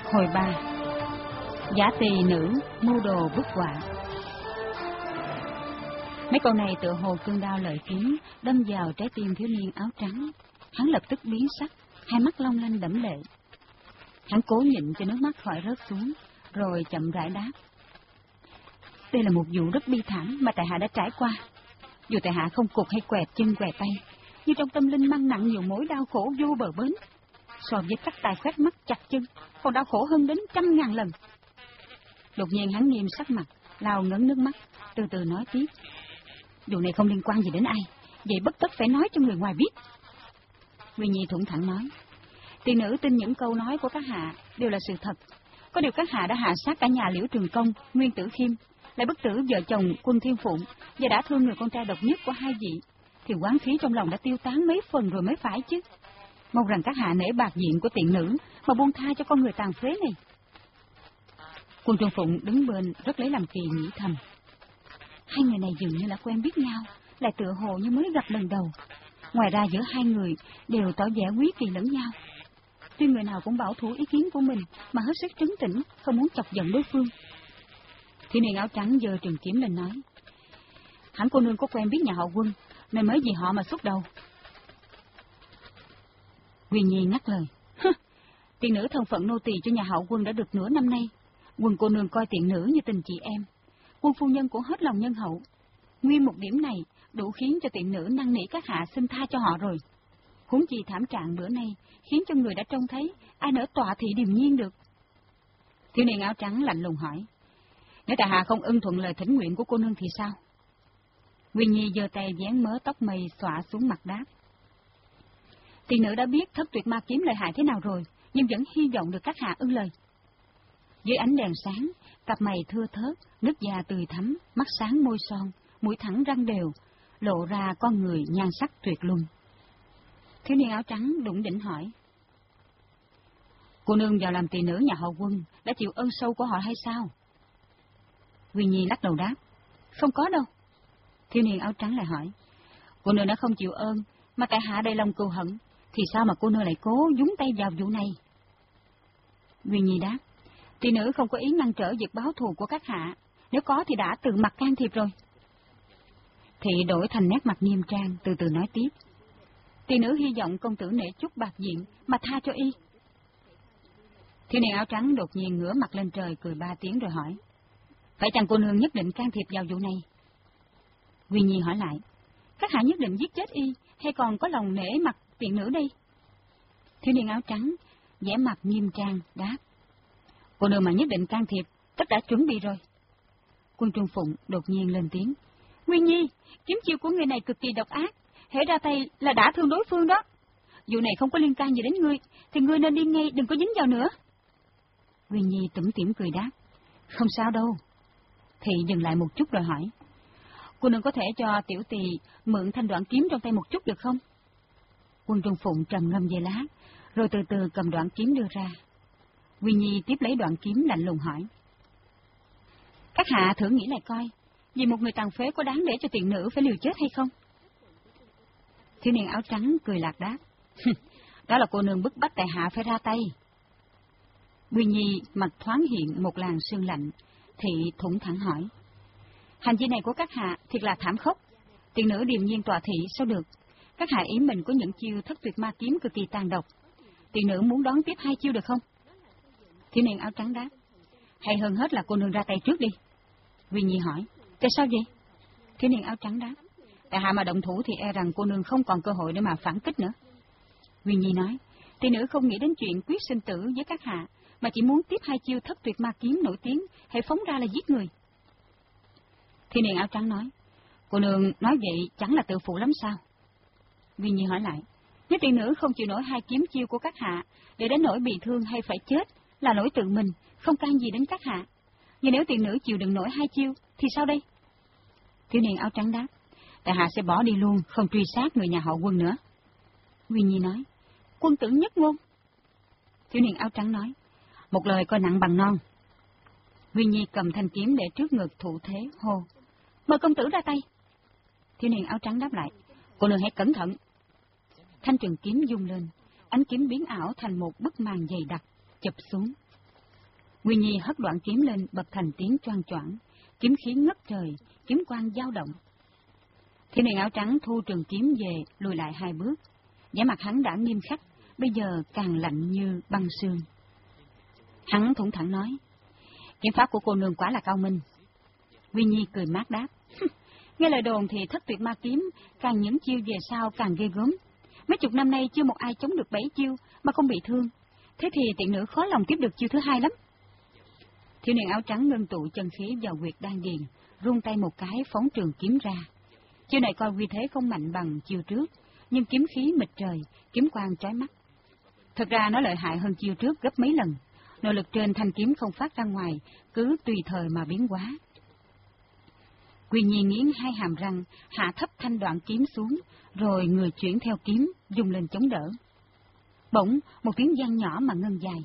Hồi 3. Giả tỳ nữ mưu đồ bức họa. Mấy câu này tựa hồ cương đao lợi kiếm đâm vào trái tim thiếu niên áo trắng. Hắn lập tức biến sắc, hai mắt long lanh đẫm lệ. Hắn cố nhịn cho nước mắt khỏi rớt xuống, rồi chậm rãi đáp: đây là một vụ rất bi thảm mà tại hạ đã trải qua. Dù tại hạ không cụt hay quẹt chân quẹt tay, nhưng trong tâm linh mang nặng nhiều mối đau khổ vô bờ bến. So với cắt tay khoét mắt chặt chân, còn đau khổ hơn đến 100.000 lần. Đột nhiên hắn nghiêm sắc mặt, lau ngấn nước mắt, từ từ nói tiếp: vụ này không liên quan gì đến ai, vậy bất tất phải nói cho người ngoài biết. Nguyên Nhi thủng thẳng nói: tiền nữ tin những câu nói của các hạ đều là sự thật. Có điều các hạ đã hạ sát cả nhà Liễu Trường Công, Nguyên Tử Khiêm, lại bức tử vợ chồng Quân Thiên Phụng, và đã thương người con trai độc nhất của hai vị, thì oán khí trong lòng đã tiêu tán mấy phần rồi mới phải chứ. Mong rằng các hạ nể bạc diện của tiện nữ mà buông tha cho con người tàn phế này. Quân Trường Phụng đứng bên rất lấy làm kỳ, nghĩ thầm: hai người này dường như là quen biết nhau, lại tựa hồ như mới gặp lần đầu. Ngoài ra giữa hai người đều tỏ vẻ quý kỳ lẫn nhau. Tuy người nào cũng bảo thủ ý kiến của mình mà hết sức trấn tĩnh, không muốn chọc giận đối phương. Thiếu niên áo trắng giơ trường kiếm lên nói: hẳn cô nương có quen biết nhà họ Quân, nên mới vì họ mà xúc đầu. Nguyên Nhi ngắt lời: tiện nữ thân phận nô tỳ cho nhà họ Quân đã được nửa năm nay. Quân cô nương coi tiện nữ như tình chị em. Quân phu nhân cũng hết lòng nhân hậu. Nguyên một điểm này đủ khiến cho tiện nữ năn nỉ các hạ xin tha cho họ rồi. Huống chi thảm trạng bữa nay khiến cho người đã trông thấy, ai nỡ tọa thị điềm nhiên được. Thiếu niên áo trắng lạnh lùng hỏi: nếu tại hạ không ưng thuận lời thỉnh nguyện của cô nương thì sao? Nguyên Nhi giơ tay vén mớ tóc mây xõa xuống mặt đáp: tiện nữ đã biết Thất Tuyệt Ma Kiếm lợi hại thế nào rồi, nhưng vẫn hy vọng được các hạ ưng lời. Dưới ánh đèn sáng, cặp mày thưa thớt, nước da tươi thắm, mắt sáng môi son, mũi thẳng răng đều, lộ ra con người nhan sắc tuyệt luân. Thiếu niên áo trắng đủng đỉnh hỏi: cô nương vào làm tỳ nữ nhà họ Quân đã chịu ơn sâu của họ hay sao? Nguyên Nhi lắc đầu đáp: không có đâu. Thiếu niên áo trắng lại hỏi: cô nương đã không chịu ơn mà tại hạ đầy lòng cừu hận, thì sao mà cô nương lại cố nhúng tay vào vụ này? Nguyên Nhi đáp: tỳ nữ không có ý ngăn trở việc báo thù của các hạ, nếu có thì đã tự mặt can thiệp rồi. Thị đổi thành nét mặt nghiêm trang, từ từ nói tiếp: tỳ nữ hy vọng công tử nể chút bạc diện mà tha cho y. Thiếu niên áo trắng đột nhiên ngửa mặt lên trời cười 3 tiếng rồi hỏi: phải chăng cô nương nhất định can thiệp vào vụ này? Nguyên Nhi hỏi lại: các hạ nhất định giết chết y, hay còn có lòng nể mặt tiện nữ đây? Thiếu niên áo trắng vẻ mặt nghiêm trang đáp: cô nương mà nhất định can thiệp, tất đã chuẩn bị rồi. Quân Trung Phụng đột nhiên lên tiếng: Nguyên Nhi, kiếm chiêu của người này cực kỳ độc ác, hễ ra tay là đã thương đối phương đó. Vụ này không có liên can gì đến ngươi, thì ngươi nên đi ngay, đừng có dính vào nữa. Nguyên Nhi tủm tỉm cười đáp: không sao đâu. Thị dừng lại một chút rồi hỏi: cô nương có thể cho tiểu tỳ mượn thanh đoạn kiếm trong tay một chút được không? Quân Trung Phụng trầm ngâm giây lát, rồi từ từ cầm đoạn kiếm đưa ra. Nguyên Nhi tiếp lấy đoạn kiếm lạnh lùng hỏi: các hạ thử nghĩ lại coi, vì một người tàn phế có đáng để cho tiện nữ phải liều chết hay không? Thiếu niên áo trắng cười lạc đáp: đó là cô nương bức bách tại hạ phải ra tay. Nguyên Nhi mặt thoáng hiện một làn sương lạnh, thị thủng thẳng hỏi: hành vi này của các hạ thiệt là thảm khốc, tiện nữ điềm nhiên tọa thị sao được? Các hạ ý mình có những chiêu Thất Tuyệt Ma Kiếm cực kỳ tàn độc, tiện nữ muốn đón tiếp 2 chiêu được không? Thiếu niên áo trắng đáp: hay hơn hết là cô nương ra tay trước đi. Nguyên Nhi hỏi: tại sao vậy? Thiếu niên áo trắng đáp: tại hạ mà động thủ thì e rằng cô nương không còn cơ hội để mà phản kích nữa. Nguyên Nhi nói: tiện nữ không nghĩ đến chuyện quyết sinh tử với các hạ, mà chỉ muốn tiếp 2 chiêu Thất Tuyệt Ma Kiếm nổi tiếng, hãy phóng ra là giết người. Thiếu niên áo trắng nói: cô nương nói vậy chẳng là tự phụ lắm sao? Nguyên Nhi hỏi lại: nếu tiện nữ không chịu nổi 2 kiếm chiêu của các hạ, để đến nỗi bị thương hay phải chết là lỗi tự mình, không can gì đến các hạ. Nhưng nếu tiện nữ chịu đựng nổi 2 chiêu thì sao đây? Thiếu niên áo trắng đáp: tại hạ sẽ bỏ đi luôn, không truy sát người nhà họ Quân nữa. Nguyên Nhi nói: quân tử nhất ngôn. Thiếu niên áo trắng nói: một lời coi nặng bằng non. Nguyên Nhi cầm thanh kiếm để trước ngực thủ thế hô: mời công tử ra tay. Thiếu niên áo trắng đáp lại: cô nương hãy cẩn thận. Thanh trường kiếm rung lên, ánh kiếm biến ảo thành một bức màn dày đặc chụp xuống. Nguyên Nhi hất đoạn kiếm lên, bật thành tiếng choang choảng, kiếm khí ngất trời, kiếm quang dao động. Thiếu niên áo trắng thu trường kiếm về, lùi lại 2 bước. Vẻ mặt hắn đã nghiêm khắc, bây giờ càng lạnh như băng xương. Hắn thủng thẳng nói, kiếm pháp của cô nương quá là cao minh. Nguyên Nhi cười mát đáp, nghe lời đồn thì thất tuyệt ma kiếm, càng những chiêu về sau càng ghê gớm. Mấy chục năm nay chưa một ai chống được 7 chiêu mà không bị thương. Thế thì tiện nữ khó lòng tiếp được chiêu thứ 2 lắm. Thiếu niên áo trắng ngưng tụ chân khí vào huyệt đan điền, rung tay một cái phóng trường kiếm ra. Chiêu này coi uy thế không mạnh bằng chiêu trước, nhưng kiếm khí mịt trời, kiếm quang chói mắt. Thực ra nó lợi hại hơn chiêu trước gấp mấy lần. Nội lực trên thanh kiếm không phát ra ngoài, cứ tùy thời mà biến hóa. Nguyên Nhi nghiến 2 hàm răng, hạ thấp thanh đoạn kiếm xuống, rồi người chuyển theo kiếm, dùng lên chống đỡ. Bỗng, một tiếng vang nhỏ mà ngân dài.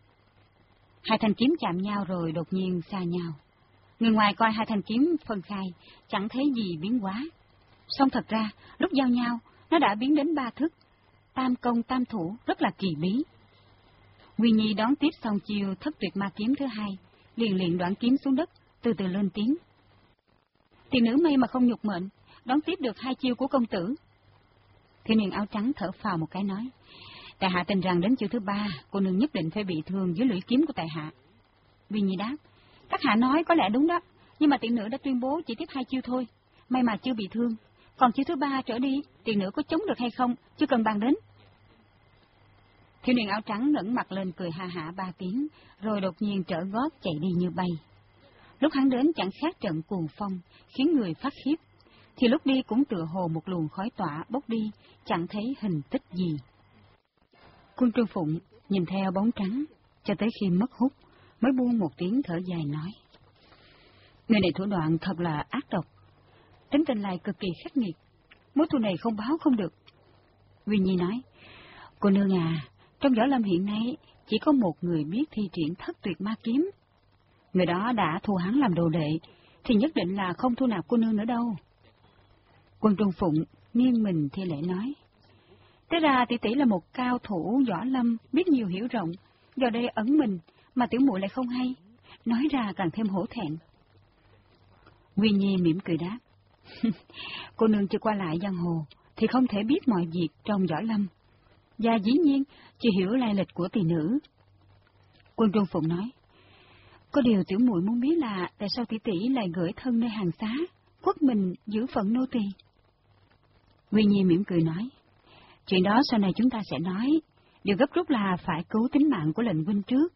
2 thanh kiếm chạm nhau rồi đột nhiên xa nhau. Người ngoài coi 2 thanh kiếm phân khai, chẳng thấy gì biến hóa. Song thật ra, lúc giao nhau, nó đã biến đến 3 thức, tam công tam thủ, rất là kỳ bí. Nguyên Nhi đón tiếp xong chiêu thất tuyệt ma kiếm thứ 2, liền đoạn kiếm xuống đất, từ từ lên tiếng. Tiền nữ may mà không nhục mệnh, đón tiếp được 2 chiêu của công tử. Thiếu niên áo trắng thở phào một cái nói, tại hạ tin rằng đến chiêu thứ 3, cô nương nhất định phải bị thương dưới lưỡi kiếm của tại hạ. Nguyên Nhi đáp, các hạ nói có lẽ đúng đó, nhưng mà tiền nữ đã tuyên bố chỉ tiếp 2 chiêu thôi, may mà chưa bị thương. Còn chiêu thứ 3 trở đi, tiền nữ có chống được hay không, chưa cần bàn đến. Thiếu niên áo trắng ngẩng mặt lên cười ha hả 3 tiếng, rồi đột nhiên trở gót chạy đi như bay. Lúc hắn đến chẳng khác trận cuồng phong, khiến người phát khiếp, thì lúc đi cũng tựa hồ một luồng khói tỏa bốc đi, chẳng thấy hình tích gì. Quân Trương Phụng nhìn theo bóng trắng, cho tới khi mất hút, mới buông một tiếng thở dài nói. Người này thủ đoạn thật là ác độc, tính tình lại cực kỳ khắc nghiệt, mối thù này không báo không được. Nguyên Nhi nói, cô nương à, trong võ lâm hiện nay chỉ có một người biết thi triển thất tuyệt ma kiếm. Người đó đã thu hắn làm đồ đệ, thì nhất định là không thu nạp cô nương nữa đâu. Quân Trung Phụng nghiêng mình thi lễ nói, thế ra tỷ tỷ là một cao thủ võ lâm, biết nhiều hiểu rộng, vào đây ẩn mình, mà tiểu muội lại không hay, nói ra càng thêm hổ thẹn. Nguyên Nhi mỉm cười đáp, cô nương chưa qua lại giang hồ, thì không thể biết mọi việc trong võ lâm, và dĩ nhiên chỉ hiểu lai lịch của tỷ nữ. Quân Trung Phụng nói, có điều tiểu muội muốn biết là tại sao tỷ tỷ lại gửi thân nơi hàng xá, khuất mình giữ phận nô tỳ. Nguyên Nhi mỉm cười nói, chuyện đó sau này chúng ta sẽ nói, điều gấp rút là phải cứu tính mạng của lệnh huynh trước.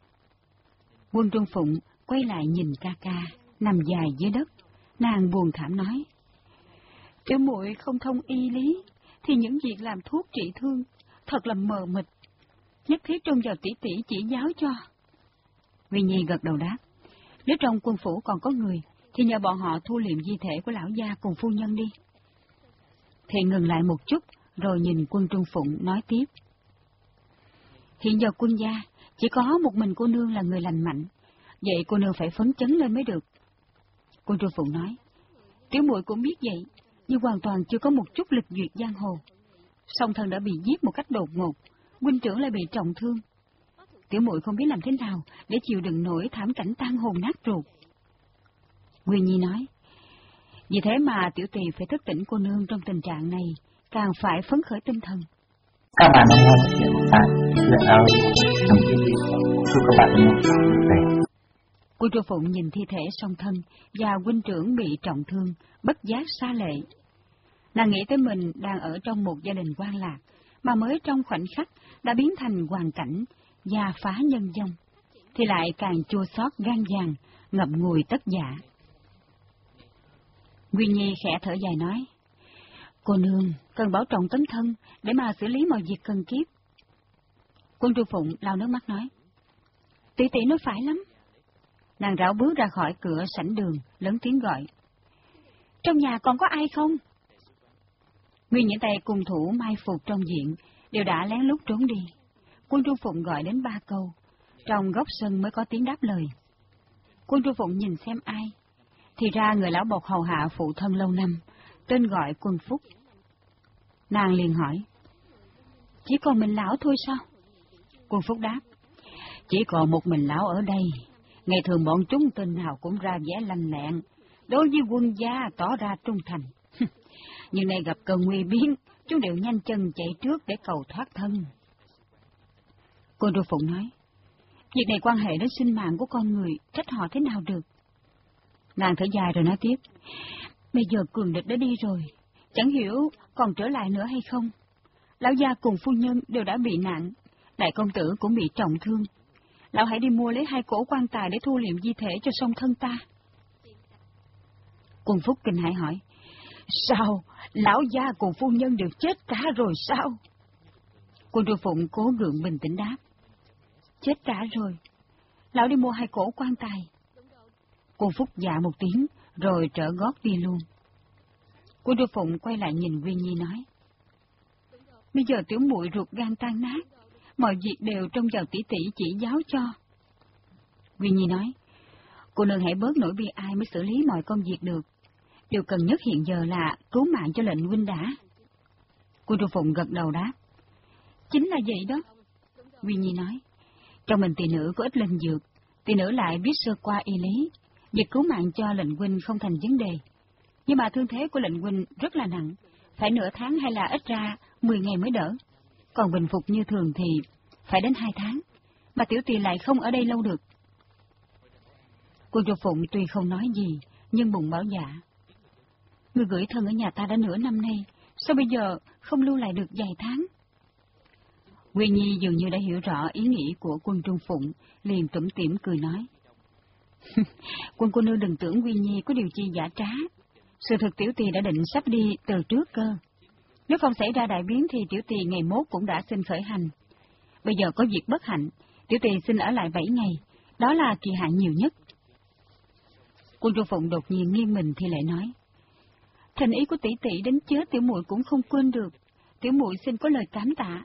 Quân Trung Phụng quay lại nhìn ca ca, nằm dài dưới đất, nàng buồn thảm nói, tiểu muội không thông y lý, thì những việc làm thuốc trị thương thật là mờ mịt, nhất thiết trông vào tỷ tỷ chỉ giáo cho. Nguyên Nhi gật đầu đáp, nếu trong quân phủ còn có người, thì nhờ bọn họ thu liệm di thể của lão gia cùng phu nhân đi. Thì ngừng lại một chút, rồi nhìn Quân Trung Phụng nói tiếp. Hiện giờ quân gia, chỉ có một mình cô nương là người lành mạnh, vậy cô nương phải phấn chấn lên mới được. Quân Trung Phụng nói, tiểu muội cũng biết vậy, nhưng hoàn toàn chưa có một chút lịch duyệt giang hồ. Song thân đã bị giết một cách đột ngột, huynh trưởng lại bị trọng thương. Tiểu muội không biết làm thế nào để chịu đựng nổi thảm cảnh tan hồn nát ruột. Nguyên Nhi nói, vì thế mà tiểu tỳ phải thức tỉnh cô nương trong tình trạng này, càng phải phấn khởi tinh thần. Các bạn đang nghe chuyện tại Chuyện Audio. Chúc các bạn nghe chuyện vui vẻ. Quân Trung Phụng nhìn thi thể song thân và huynh trưởng bị trọng thương, bất giác xa lệ. Nàng nghĩ tới mình đang ở trong một gia đình quan lạc, mà mới trong khoảnh khắc đã biến thành hoàn cảnh gia phá nhân vong, thì lại càng chua xót gan vàng, ngậm ngùi tất dạ. Nguyên Nhi khẽ thở dài nói, cô nương cần bảo trọng tánh thân để mà xử lý mọi việc cần kiếp. Quân Trung Phụng lau nước mắt nói, tỷ tỷ nói phải lắm. Nàng rảo bước ra khỏi cửa sảnh đường, lớn tiếng gọi, trong nhà còn có ai không? Nguyên những tay cùng thủ mai phục trong viện đều đã lén lút trốn đi. Quân Trung Phụng gọi đến 3 câu, trong góc sân mới có tiếng đáp lời. Quân Trung Phụng nhìn xem ai, thì ra người lão bộc hầu hạ phụ thân lâu năm, tên gọi Quân Phúc. Nàng liền hỏi, chỉ còn mình lão thôi sao? Quân Phúc đáp, Chỉ còn một mình lão ở đây. Ngày thường bọn chúng tên nào cũng ra vẻ lanh lẹn, đối với quân gia tỏ ra trung thành. Nhưng nay gặp cơn nguy biến, chúng đều nhanh chân chạy trước để cầu thoát thân. Cô Đô Phụng nói, việc này quan hệ đến sinh mạng của con người, trách họ thế nào được. Nàng thở dài rồi nói tiếp, bây giờ cường địch đã đi rồi, chẳng hiểu còn trở lại nữa hay không. Lão gia cùng phu nhân đều đã bị nạn, đại công tử cũng bị trọng thương. Lão hãy đi mua lấy 2 cỗ quan tài để thu liệm di thể cho song thân ta. Quân Phúc kinh hãi hỏi, sao, lão gia cùng phu nhân đều chết cả rồi sao? Quân Đô Phụng cố gượng bình tĩnh đáp, chết cả rồi, lão đi mua 2 cỗ quan tài. Quân Phúc dạ một tiếng, rồi trở gót đi luôn. Quân Đô Phụng quay lại nhìn Nguyên Nhi nói, bây giờ tiểu muội ruột gan tan nát, mọi việc đều trông vào tỷ tỷ chỉ giáo cho. Nguyên Nhi nói, cô nương hãy bớt nỗi bi ai mới xử lý mọi công việc được. Điều cần nhất hiện giờ là cứu mạng cho lệnh huynh đã. Quân Đô Phụng gật đầu đáp, chính là vậy đó. Nguyên Nhi nói, trong mình tỷ nữ có ít linh dược, tỷ nữ lại biết sơ qua y lý, việc cứu mạng cho lệnh huynh không thành vấn đề. Nhưng mà thương thế của lệnh huynh rất là nặng, phải nửa tháng hay là ít ra 10 ngày mới đỡ. Còn bình phục như thường thì phải đến 2 tháng, mà tiểu tỳ lại không ở đây lâu được. Quân Đô Phụng tuy không nói gì, nhưng bụng bảo dạ, người gửi thân ở nhà ta đã nửa năm nay, sao bây giờ không lưu lại được vài tháng? Nguyên Nhi dường như đã hiểu rõ ý nghĩ của Quân Trung Phụng, liền tủm tỉm cười nói, Quân cô nương đừng tưởng Nguyên Nhi có điều chi giả trá, sự thực tiểu tỳ đã định sắp đi từ trước cơ. Nếu không xảy ra đại biến thì tiểu tỳ ngày mốt cũng đã xin khởi hành. Bây giờ có việc bất hạnh, tiểu tỳ xin ở lại 7 ngày, đó là kỳ hạn nhiều nhất. Quân Trung Phụng đột nhiên nghiêng mình thì lại nói, thành ý của tỷ tỷ đến chết tiểu muội cũng không quên được, tiểu muội xin có lời cảm tạ.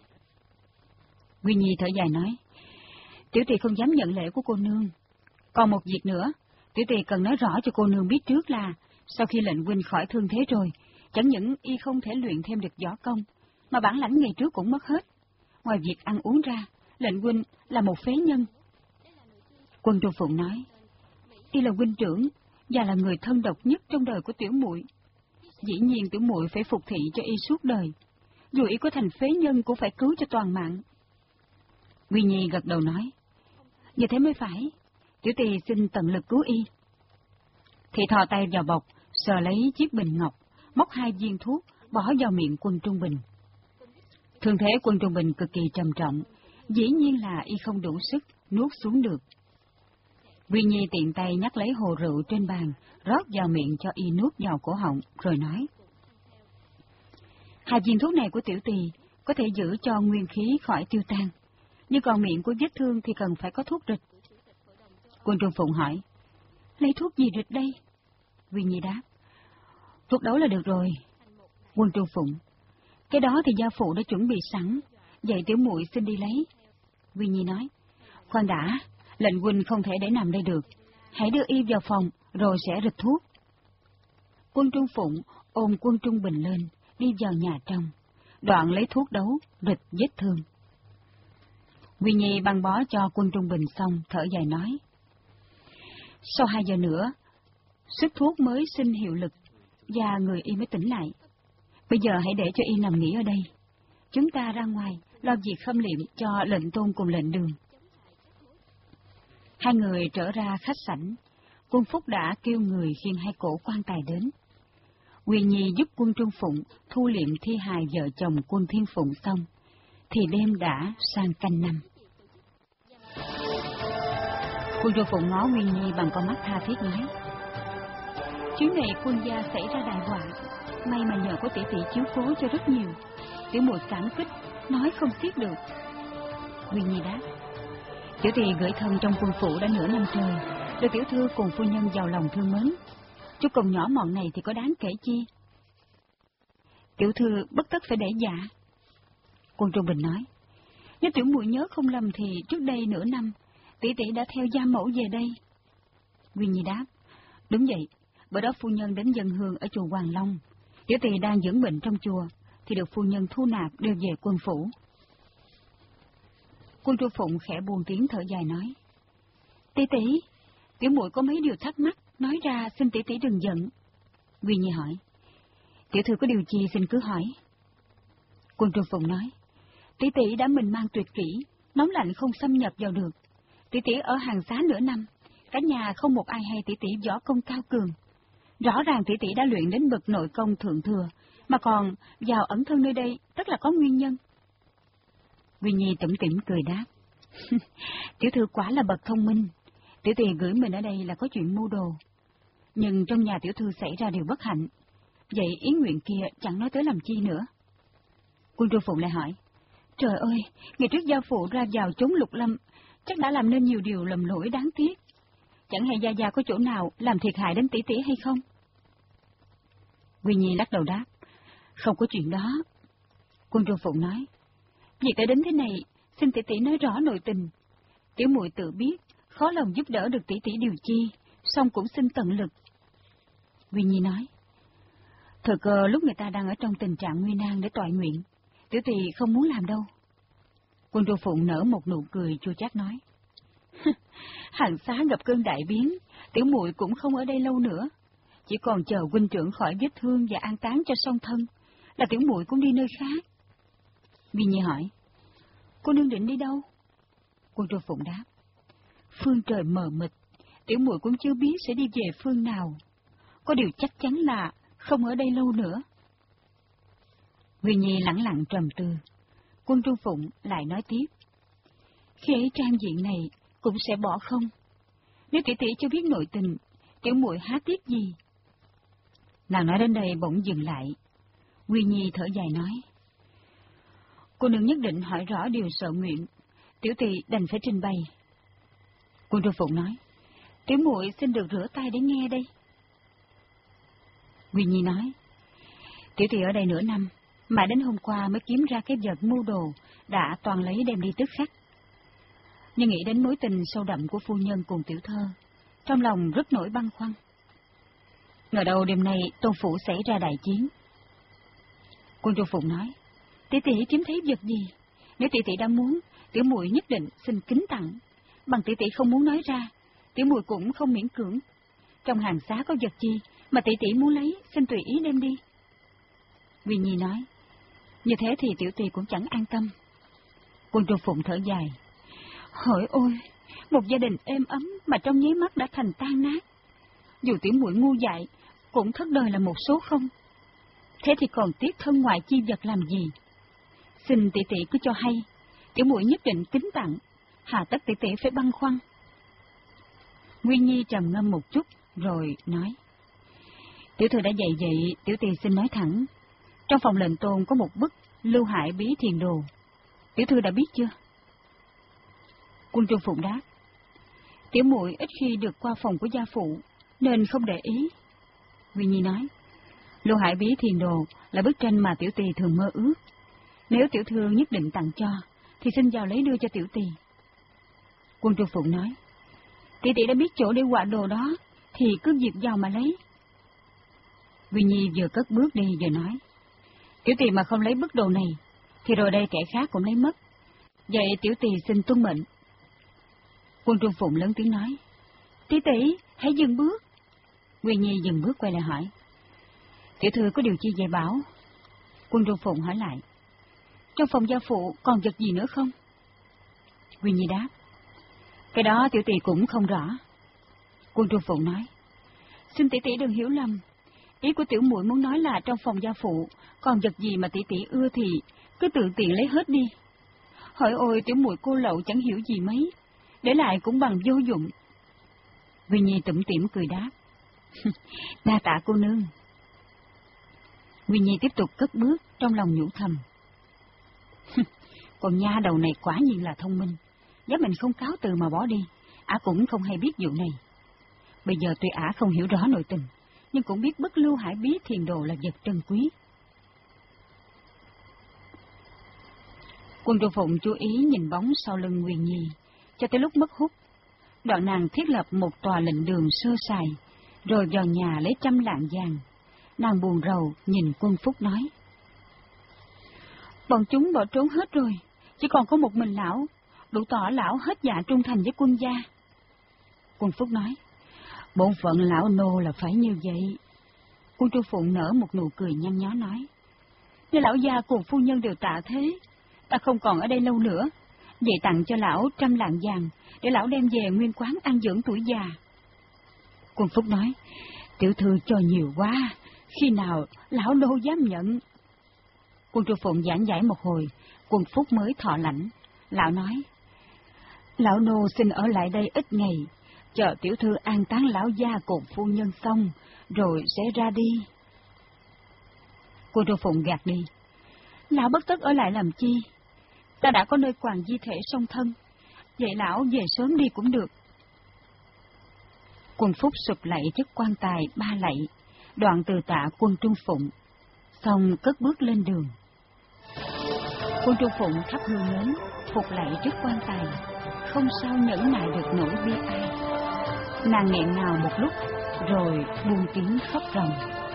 Nguyên Nhi thở dài nói, tiểu tỳ không dám nhận lễ của cô nương. Còn một việc nữa, tiểu tỳ cần nói rõ cho cô nương biết trước là, sau khi lệnh huynh khỏi thương thế rồi, chẳng những y không thể luyện thêm được võ công, mà bản lãnh ngày trước cũng mất hết. Ngoài việc ăn uống ra, lệnh huynh là một phế nhân. Quân Trung Phụng nói, y là huynh trưởng và là người thân độc nhất trong đời của tiểu muội. Dĩ nhiên tiểu muội phải phục thị cho y suốt đời, dù y có thành phế nhân cũng phải cứu cho toàn mạng. Nguyên Nhi gật đầu nói, như thế mới phải, tiểu tỳ xin tận lực cứu y. Thì thò tay vào bọc, sờ lấy chiếc bình ngọc, móc 2 viên thuốc, bỏ vào miệng Quân Trung Bình. Thương thế Quân Trung Bình cực kỳ trầm trọng, dĩ nhiên là y không đủ sức nuốt xuống được. Nguyên Nhi tiện tay nhắc lấy hồ rượu trên bàn, rót vào miệng cho y nuốt vào cổ họng, rồi nói, 2 viên thuốc này của tiểu tỳ có thể giữ cho nguyên khí khỏi tiêu tan, nhưng còn miệng của vết thương thì cần phải có thuốc rịch. Quân Trung Phụng hỏi, lấy thuốc gì rịch đây? Nguyên Nhi đáp, thuốc đấu là được rồi. Quân Trung Phụng, cái đó thì gia phụ đã chuẩn bị sẵn, vậy tiểu muội xin đi lấy. Nguyên Nhi nói, khoan đã, lệnh huynh không thể để nằm đây được, hãy đưa y vào phòng rồi sẽ rịch thuốc. Quân Trung Phụng ôm Quân Trung Bình lên, đi vào nhà trong, đoạn lấy thuốc đấu rịch vết thương. Nguyên Nhi băng bó cho Quân Trung Bình xong, thở dài nói, sau 2 giờ nữa, sức thuốc mới sinh hiệu lực, và người y mới tỉnh lại. Bây giờ hãy để cho y nằm nghỉ ở đây. Chúng ta ra ngoài, lo việc khâm liệm cho lệnh tôn cùng lệnh đường. 2 người trở ra khách sảnh, Quân Phúc đã kêu người khiêng 2 cỗ quan tài đến. Nguyên Nhi giúp Quân Trung Phụng thu liệm thi hài vợ chồng Quân Thiên Phụng xong, thì đêm đã sang canh 5. Quân Trung Phụng ngó Nguyên Nhi bằng con mắt tha thiết nói, chuyến này quân gia xảy ra đại họa, may mà nhờ có tỷ tỷ chiếu cố cho rất nhiều, tiểu muội cảm kích, nói không xiết được. Nguyên Nhi đáp, tiểu tỳ gửi thân trong quân phủ đã nửa năm trời, được tiểu thư cùng phu nhân giàu lòng thương mến, chút công nhỏ mọn này thì có đáng kể chi? Tiểu thư bất tất phải để dạ. Quân Trung Bình nói, nếu tiểu muội nhớ không lầm thì trước đây nửa năm, tỷ tỷ đã theo gia mẫu về đây. Nguyên Nhi đáp, đúng vậy, bữa đó phu nhân đến dân hương ở chùa Hoàng Long, tiểu tỳ đang dưỡng bệnh trong chùa, thì được phu nhân thu nạp đưa về quân phủ. Quân Tru Phụng khẽ buồn tiếng thở dài nói: Tỷ tỷ, tiểu muội có mấy điều thắc mắc, nói ra xin tỷ tỷ đừng giận. Quy Nhi hỏi: Tiểu thư có điều gì xin cứ hỏi. Quân Tru Phụng nói: Tỷ tỷ đã mình mang tuyệt kỹ, nóng lạnh không xâm nhập vào được. Tỷ tỷ ở hàng xá nửa năm, cả nhà không một ai hay tỷ tỷ võ công cao cường. Rõ ràng tỷ tỷ đã luyện đến bậc nội công thượng thừa, mà còn vào ẩn thân nơi đây rất là có nguyên nhân. Quy Nhi tủm tỉm cười đáp: Tiểu thư quả là bậc thông minh. Tiểu tỳ gửi mình ở đây là có chuyện mưu đồ, nhưng trong nhà tiểu thư xảy ra điều bất hạnh, vậy ý nguyện kia chẳng nói tới làm chi nữa. Quân Tru Phụng lại hỏi: Trời ơi, ngày trước gia phụ ra vào trốn lục lâm, chắc đã làm nên nhiều điều lầm lỗi đáng tiếc. Chẳng hay gia có chỗ nào làm thiệt hại đến tỷ tỷ hay không? Quy Nhi lắc đầu đáp: Không có chuyện đó. Quân Tru Phụng nói: Việc đã đến thế này, xin tỷ tỷ nói rõ nội tình. Tiểu muội tự biết khó lòng giúp đỡ được tỷ tỷ điều chi, song cũng xin tận lực. Quy Nhi nói: Thời cơ lúc người ta đang ở trong tình trạng nguy nan để toại nguyện, tiểu tỳ không muốn làm đâu. Quân Tru Phụng nở một nụ cười chua chát nói: Hàng xá gặp cơn đại biến, tiểu muội cũng không ở đây lâu nữa, chỉ còn chờ huynh trưởng khỏi vết thương và an táng cho song thân, là tiểu muội cũng đi nơi khác. Quy Nhi hỏi: Cô nương định đi đâu? Quân Tru Phụng đáp: Phương trời mờ mịt, tiểu muội cũng chưa biết sẽ đi về phương nào. Có điều chắc chắn là không ở đây lâu nữa. Quy Nhi lẳng lặng trầm tư. Quân Tru Phụng lại nói tiếp: Khi ấy trang diện này cũng sẽ bỏ không. Nếu tỷ tỷ chưa biết nội tình, tiểu muội há tiếc gì. Nàng nói đến đây bỗng dừng lại. Quy Nhi thở dài nói: Cô nương nhất định hỏi rõ điều sợ nguyện, tiểu tỳ đành phải trình bày. Quân Tru Phụng nói: Tiểu muội xin được rửa tay để nghe đây. Quy Nhi nói: Tiểu tỳ ở đây nửa năm, mà đến hôm qua mới kiếm ra cái vật mưu đồ, đã toàn lấy đem đi tức khắc. Nhưng nghĩ đến mối tình sâu đậm của phu nhân cùng tiểu thơ, trong lòng rất nổi băn khoăn. Ngờ đâu đêm nay Tôn phủ xảy ra đại chiến. Quân Tru Phụng nói: Tỷ tỷ kiếm thấy vật gì? Nếu tỷ tỷ đã muốn, tiểu muội nhất định xin kính tặng. Bằng tỷ tỷ không muốn nói ra, tiểu muội cũng không miễn cưỡng. Trong hàng xá có vật gì mà tỷ tỷ muốn lấy, xin tùy ý đem đi. Quy Nhi nói: Như thế thì tiểu tỳ cũng chẳng an tâm. Quân Tru Phụng thở dài: Hỡi ôi, một gia đình êm ấm mà trong nháy mắt đã thành tan nát. Dù tiểu muội ngu dại, cũng thất đời là một số không. Thế thì còn tiếc thân ngoại chi vật làm gì? Xin tỷ tỷ cứ cho hay, tiểu muội nhất định kính tặng, hà tất tỷ tỷ phải băn khoăn. Nguyên Nhi trầm ngâm một chút, rồi nói: Tiểu thư đã dạy vậy, tiểu tỳ xin nói thẳng. Trong phòng lệnh tôn có một bức Lưu Hải Bí Thiền Đồ, tiểu thư đã biết chưa? Quân Tru Phụng đáp: Tiểu muội ít khi được qua phòng của gia phụ, nên không để ý. Nguyên Nhi nói: Lưu Hải Bí Thiền Đồ là bức tranh mà tiểu tỳ thường mơ ước. Nếu tiểu thư nhất định tặng cho, thì xin vào lấy đưa cho tiểu tỳ. Quân Tru Phụng nói: Tỷ tỷ đã biết chỗ để họa đồ đó, thì cứ việc vào mà lấy. Nguyên Nhi vừa cất bước đi vừa nói: Tiểu tỳ mà không lấy bức đồ này, thì rồi đây kẻ khác cũng lấy mất. Vậy tiểu tỳ xin tuân mệnh. Quân Tru Phụng lớn tiếng nói: Tỷ tỷ, hãy dừng bước. Nguyên Nhi dừng bước quay lại hỏi: Tiểu thư có điều chi dạy bảo? Quân Tru Phụng hỏi lại: Trong phòng gia phụ còn vật gì nữa không? Nguyên Nhi đáp: Cái đó tiểu tỳ cũng không rõ. Quân Tru Phụng nói: Xin tỷ tỷ đừng hiểu lầm, ý của tiểu muội muốn nói là trong phòng gia phụ còn vật gì mà tỷ tỷ ưa thì cứ tự tiện lấy hết đi. Hỡi ôi, tiểu muội cô lậu chẳng hiểu gì mấy, để lại cũng bằng vô dụng. Nguyên Nhi tủm tỉm cười đáp: Đa tạ cô nương. Nguyên Nhi tiếp tục cất bước, trong lòng nhủ thầm: Con nha đầu này quả nhiên là thông minh, giá mình không cáo từ mà bỏ đi, ả cũng không hay biết vụ này. Bây giờ tuy ả không hiểu rõ nội tình, nhưng cũng biết bức Lưu Hải Bí Thiền Đồ là vật trân quý. Quân Tru Phụng chú ý nhìn bóng sau lưng Nguyên Nhi, cho tới lúc mất hút. Đoạn nàng thiết lập một tòa lệnh đường sơ sài, rồi vào nhà lấy 100 lạng vàng. Nàng buồn rầu nhìn Quân Phúc nói: Bọn chúng bỏ trốn hết rồi, chỉ còn có một mình lão, đủ tỏ lão hết dạ trung thành với quân gia. Quân Phúc nói, bổn phận lão nô là phải như vậy. Quân Chu Phụng nở một nụ cười nhăn nhó nói, nếu lão gia cùng phu nhân đều tạ thế, ta không còn ở đây lâu nữa, vậy tặng cho lão 100 lạng vàng, để lão đem về nguyên quán an dưỡng tuổi già. Quân Phúc nói, tiểu thư cho nhiều quá, khi nào lão nô dám nhận? Quân Chu Phụng giảng giải một hồi, Quân Phúc mới thọ lãnh. Lão nói, lão nô xin ở lại đây ít ngày, chờ tiểu thư an táng lão gia cùng phu nhân xong, rồi sẽ ra đi. Quân Chu Phụng gạt đi, lão bất tất ở lại làm chi, ta đã có nơi quàng di thể song thân, vậy lão về sớm đi cũng được. Quân Phúc sụp lạy trước quan tài 3 lạy, đoạn từ tạ Quân Chu Phụng, xong cất bước lên đường. Quân Chu Phụng thắp hương lớn, phục lạy trước quan tài, không sao nhẫn nại được nỗi bi ai. Nàng nghẹn ngào một lúc, rồi buông tiếng khóc ròng.